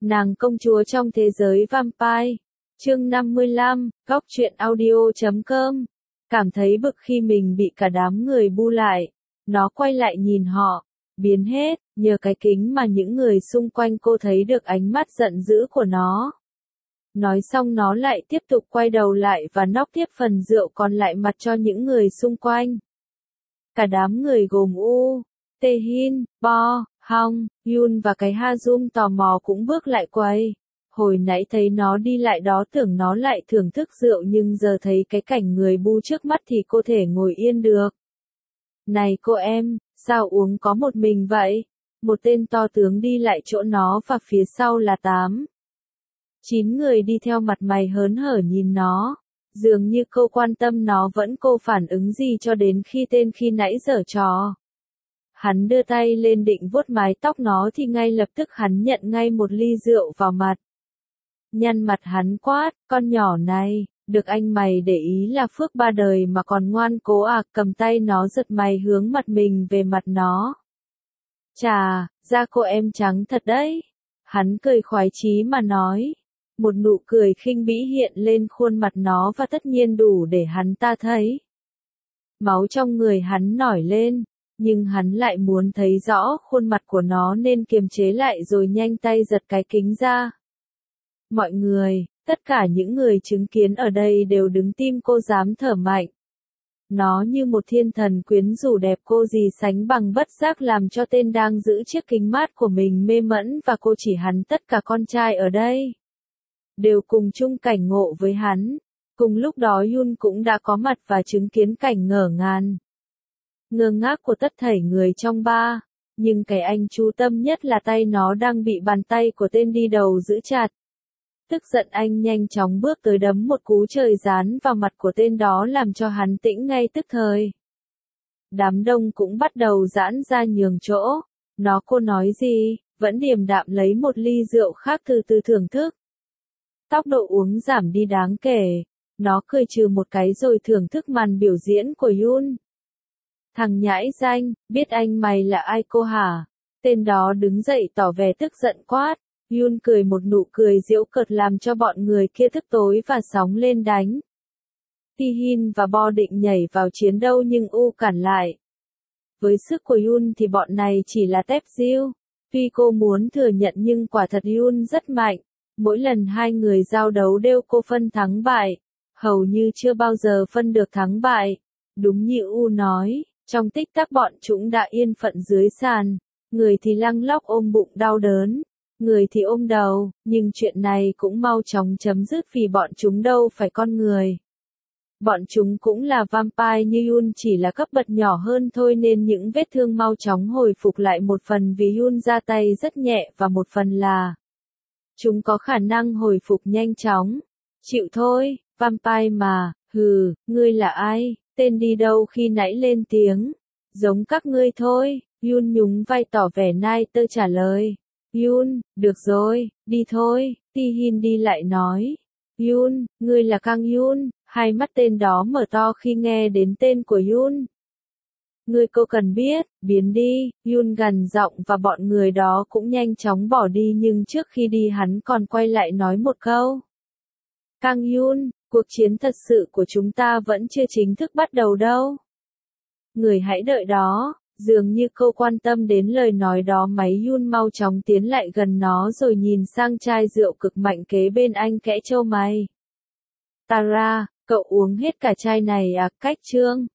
Nàng công chúa trong thế giới vampire. Chương 55, góc truyện audio.com. Cảm thấy bực khi mình bị cả đám người bu lại. Nó quay lại nhìn họ. Biến hết, nhờ cái kính mà những người xung quanh cô thấy được ánh mắt giận dữ của nó. Nói xong nó lại tiếp tục quay đầu lại và nóc tiếp phần rượu còn lại mặt cho những người xung quanh. Cả đám người gồm U, Taehin, Bo, Hong, Yoon và cái Ha-jung tò mò cũng bước lại quầy. Hồi nãy thấy nó đi lại đó tưởng nó lại thưởng thức rượu nhưng giờ thấy cái cảnh người bu trước mắt thì cô thể ngồi yên được. Này cô em, sao uống có một mình vậy? Một tên to tướng đi lại chỗ nó và phía sau là 9 người đi theo mặt mày hớn hở nhìn nó. Dường như cô quan tâm nó vẫn cô phản ứng gì cho đến khi tên khi nãy giở trò. Hắn đưa tay lên định vuốt mái tóc nó thì ngay lập tức hắn nhận ngay một ly rượu vào mặt. Nhăn mặt hắn quát, con nhỏ này, được anh mày để ý là phước ba đời mà còn ngoan cố à, cầm tay nó giật mày hướng mặt mình về mặt nó. Chà, da cô em trắng thật đấy. Hắn cười khoái chí mà nói. Một nụ cười khinh bỉ hiện lên khuôn mặt nó và tất nhiên đủ để hắn ta thấy. Máu trong người hắn nổi lên, nhưng hắn lại muốn thấy rõ khuôn mặt của nó nên kiềm chế lại rồi nhanh tay giật cái kính ra. Mọi người, tất cả những người chứng kiến ở đây đều đứng tim cô dám thở mạnh. Nó như một thiên thần quyến rũ đẹp cô gì sánh bằng bất giác làm cho tên đang giữ chiếc kính mát của mình mê mẩn và cô chỉ hắn tất cả con trai ở đây. Đều cùng chung cảnh ngộ với hắn. Cùng lúc đó Yoon cũng đã có mặt và chứng kiến cảnh ngỡ ngơ ngác của tất thảy người trong ba. Nhưng cái anh chú tâm nhất là tay nó đang bị bàn tay của tên đi đầu giữ chặt. Tức giận anh nhanh chóng bước tới đấm một cú trời giáng vào mặt của tên đó làm cho hắn tĩnh ngay tức thời. Đám đông cũng bắt đầu giãn ra nhường chỗ. Cô nói gì, vẫn điềm đạm lấy một ly rượu khác từ từ thưởng thức. Tốc độ uống giảm đi đáng kể. Nó cười trừ một cái rồi thưởng thức màn biểu diễn của Yoon. Thằng nhãi danh, biết anh mày là ai cô hả? Tên đó đứng dậy tỏ vẻ tức giận quát. Yoon cười một nụ cười giễu cợt làm cho bọn người kia tức tối và sóng lên đánh. Taehin và Bo định nhảy vào chiến đấu nhưng U cản lại. Với sức của Yoon thì bọn này chỉ là tép diêu. Tuy cô muốn thừa nhận nhưng quả thật Yoon rất mạnh. Mỗi lần hai người giao đấu đều cô phân thắng bại. Hầu như chưa bao giờ phân được thắng bại. Đúng như U nói, trong tích tắc bọn chúng đã yên phận dưới sàn. Người thì lăng lóc ôm bụng đau đớn. Người thì ôm đầu, nhưng chuyện này cũng mau chóng chấm dứt vì bọn chúng đâu phải con người. Bọn chúng cũng là vampire như Yoon chỉ là cấp bậc nhỏ hơn thôi nên những vết thương mau chóng hồi phục lại một phần vì Yoon ra tay rất nhẹ và một phần là chúng có khả năng hồi phục nhanh chóng. Chịu thôi, vampire mà, hừ, ngươi là ai, tên đi đâu khi nãy lên tiếng. Giống các ngươi thôi, Yoon nhún vai tỏ vẻ nai tơ trả lời. Yoon, được rồi, đi thôi, Taehin đi lại nói. Yoon, ngươi là Kang Yoon, hai mắt tên đó mở to khi nghe đến tên của Yoon. Ngươi cô cần biết, biến đi, Yoon gằn giọng và bọn người đó cũng nhanh chóng bỏ đi nhưng trước khi đi hắn còn quay lại nói một câu. Kang Yoon, cuộc chiến thật sự của chúng ta vẫn chưa chính thức bắt đầu đâu. Người hãy đợi đó. Dường như cô quan tâm đến lời nói đó máy Yoon mau chóng tiến lại gần nó rồi nhìn sang chai rượu cực mạnh kế bên anh kẽ trâu mày. Tara, cậu uống hết cả chai này à, cách chương.